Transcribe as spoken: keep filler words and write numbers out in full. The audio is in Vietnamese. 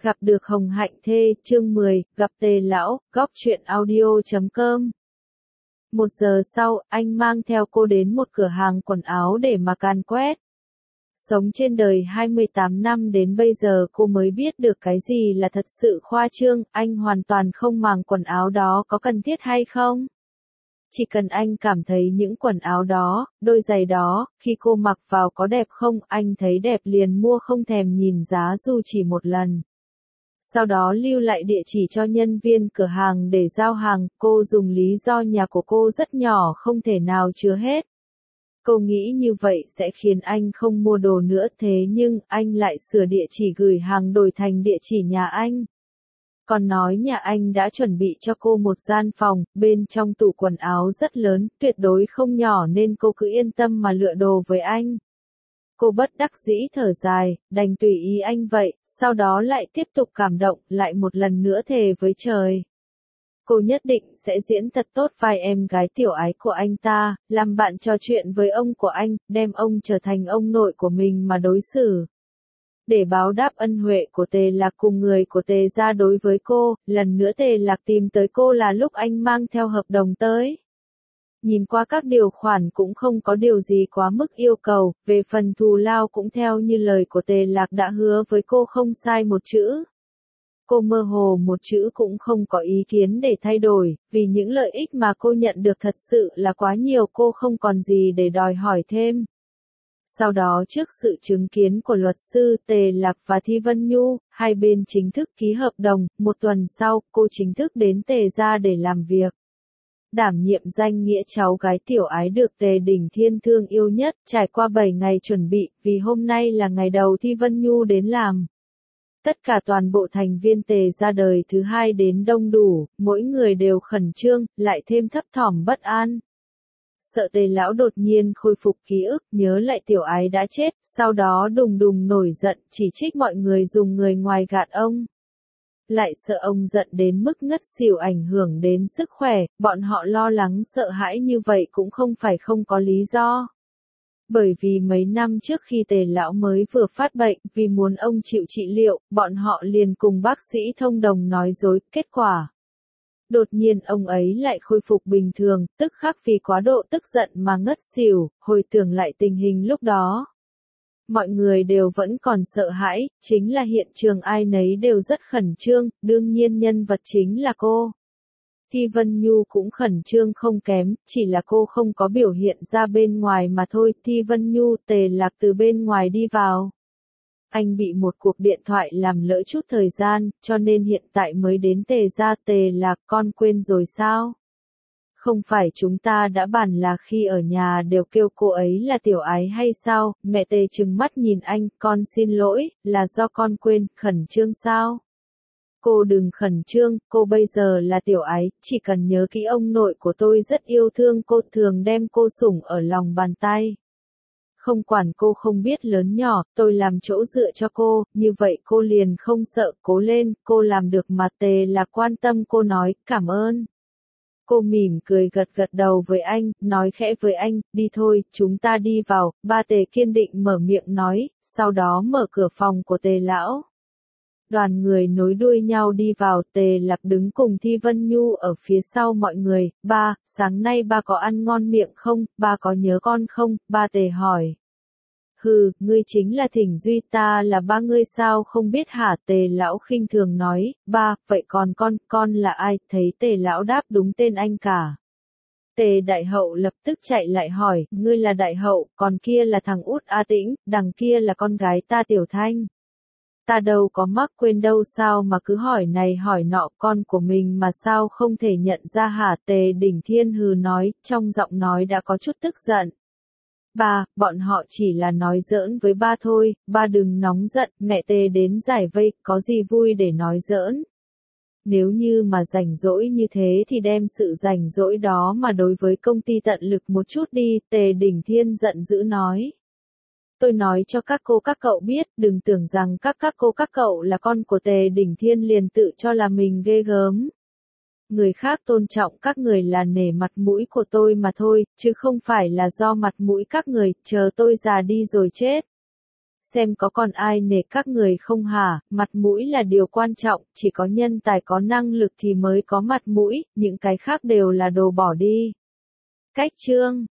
Gặp được Hồng Hạnh Thê, chương mười, gặp Tề Lão, góc truyện audio chấm com. Một giờ sau, anh mang theo cô đến một cửa hàng quần áo để mà càn quét. Sống trên đời hai mươi tám năm đến bây giờ cô mới biết được cái gì là thật sự khoa trương, anh hoàn toàn không màng quần áo đó có cần thiết hay không. Chỉ cần anh cảm thấy những quần áo đó, đôi giày đó, khi cô mặc vào có đẹp không, anh thấy đẹp liền mua không thèm nhìn giá dù chỉ một lần. Sau đó lưu lại địa chỉ cho nhân viên cửa hàng để giao hàng, cô dùng lý do nhà của cô rất nhỏ không thể nào chứa hết. Cô nghĩ như vậy sẽ khiến anh không mua đồ nữa, thế nhưng anh lại sửa địa chỉ gửi hàng đổi thành địa chỉ nhà anh. Còn nói nhà anh đã chuẩn bị cho cô một gian phòng, bên trong tủ quần áo rất lớn, tuyệt đối không nhỏ nên cô cứ yên tâm mà lựa đồ với anh. Cô bất đắc dĩ thở dài, đành tùy ý anh vậy, sau đó lại tiếp tục cảm động, lại một lần nữa thề với trời. Cô nhất định sẽ diễn thật tốt vai em gái tiểu ái của anh ta, làm bạn trò chuyện với ông của anh, đem ông trở thành ông nội của mình mà đối xử. Để báo đáp ân huệ của Tề Lạc cùng người của Tề gia đối với cô, lần nữa Tề Lạc tìm tới cô là lúc anh mang theo hợp đồng tới. Nhìn qua các điều khoản cũng không có điều gì quá mức yêu cầu, về phần thù lao cũng theo như lời của Tề Lạc đã hứa với cô không sai một chữ. Cô mơ hồ một chữ cũng không có ý kiến để thay đổi, vì những lợi ích mà cô nhận được thật sự là quá nhiều, cô không còn gì để đòi hỏi thêm. Sau đó trước sự chứng kiến của luật sư Tề Lạc và Thi Vân Nhu, hai bên chính thức ký hợp đồng, một tuần sau, cô chính thức đến Tề gia để làm việc. Đảm nhiệm danh nghĩa cháu gái tiểu ái được Tề Đình Thiên thương yêu nhất, trải qua bảy ngày chuẩn bị, vì hôm nay là ngày đầu Thi Vân Nhu đến làm. Tất cả toàn bộ thành viên Tề gia đời thứ hai đến đông đủ, mỗi người đều khẩn trương, lại thêm thấp thỏm bất an. Sợ Tề Lão đột nhiên khôi phục ký ức, nhớ lại tiểu ái đã chết, sau đó đùng đùng nổi giận, chỉ trích mọi người dùng người ngoài gạt ông. Lại sợ ông giận đến mức ngất xỉu ảnh hưởng đến sức khỏe, bọn họ lo lắng sợ hãi như vậy cũng không phải không có lý do. Bởi vì mấy năm trước khi Tề Lão mới vừa phát bệnh, vì muốn ông chịu trị liệu, bọn họ liền cùng bác sĩ thông đồng nói dối, kết quả. Đột nhiên ông ấy lại khôi phục bình thường, tức khắc vì quá độ tức giận mà ngất xỉu, hồi tưởng lại tình hình lúc đó. Mọi người đều vẫn còn sợ hãi, chính là hiện trường ai nấy đều rất khẩn trương, đương nhiên nhân vật chính là cô. Thi Vân Nhu cũng khẩn trương không kém, chỉ là cô không có biểu hiện ra bên ngoài mà thôi. Thi Vân Nhu, Tề Lạc từ bên ngoài đi vào. Anh bị một cuộc điện thoại làm lỡ chút thời gian, cho nên hiện tại mới đến Tề gia. Tề Lạc, con quên rồi sao? Không phải chúng ta đã bàn là khi ở nhà đều kêu cô ấy là tiểu ái hay sao? Mẹ Tề trừng mắt nhìn anh, con xin lỗi, là do con quên, khẩn trương sao? Cô đừng khẩn trương, cô bây giờ là tiểu ái, chỉ cần nhớ kỹ ông nội của tôi rất yêu thương cô, thường đem cô sủng ở lòng bàn tay. Không quản cô không biết lớn nhỏ, tôi làm chỗ dựa cho cô, như vậy cô liền không sợ, cố lên, cô làm được mà. Tề là quan tâm cô nói, cảm ơn. Cô mỉm cười gật gật đầu với anh, nói khẽ với anh, đi thôi, chúng ta đi vào. Ba Tề kiên định mở miệng nói, sau đó mở cửa phòng của Tề Lão. Đoàn người nối đuôi nhau đi vào, Tề Lạc đứng cùng Thi Vân Nhu ở phía sau mọi người. Ba, sáng nay ba có ăn ngon miệng không, ba có nhớ con không, ba Tề hỏi. Hừ, ngươi chính là Thỉnh Duy, ta là ba ngươi sao không biết hả? Tề Lão khinh thường nói, ba, vậy còn con, con là ai? Thấy Tề Lão đáp đúng tên anh cả. Tề Đại Hậu lập tức chạy lại hỏi, ngươi là Đại Hậu, còn kia là thằng út A Tĩnh, đằng kia là con gái ta Tiểu Thanh. Ta đâu có mắc quên đâu, sao mà cứ hỏi này hỏi nọ, con của mình mà sao không thể nhận ra hả? Tề Đình Thiên hừ nói, trong giọng nói đã có chút tức giận. Ba, bọn họ chỉ là nói giỡn với ba thôi, ba đừng nóng giận, mẹ Tề đến giải vây, có gì vui để nói giỡn. Nếu như mà rảnh rỗi như thế thì đem sự rảnh rỗi đó mà đối với công ty tận lực một chút đi, Tề Đình Thiên giận dữ nói. Tôi nói cho các cô các cậu biết, đừng tưởng rằng các các cô các cậu là con của Tề Đình Thiên liền tự cho là mình ghê gớm. Người khác tôn trọng các người là nể mặt mũi của tôi mà thôi, chứ không phải là do mặt mũi các người, chờ tôi già đi rồi chết. xem có còn ai nể các người không hả, mặt mũi là điều quan trọng, chỉ có nhân tài có năng lực thì mới có mặt mũi, những cái khác đều là đồ bỏ đi. Cách chương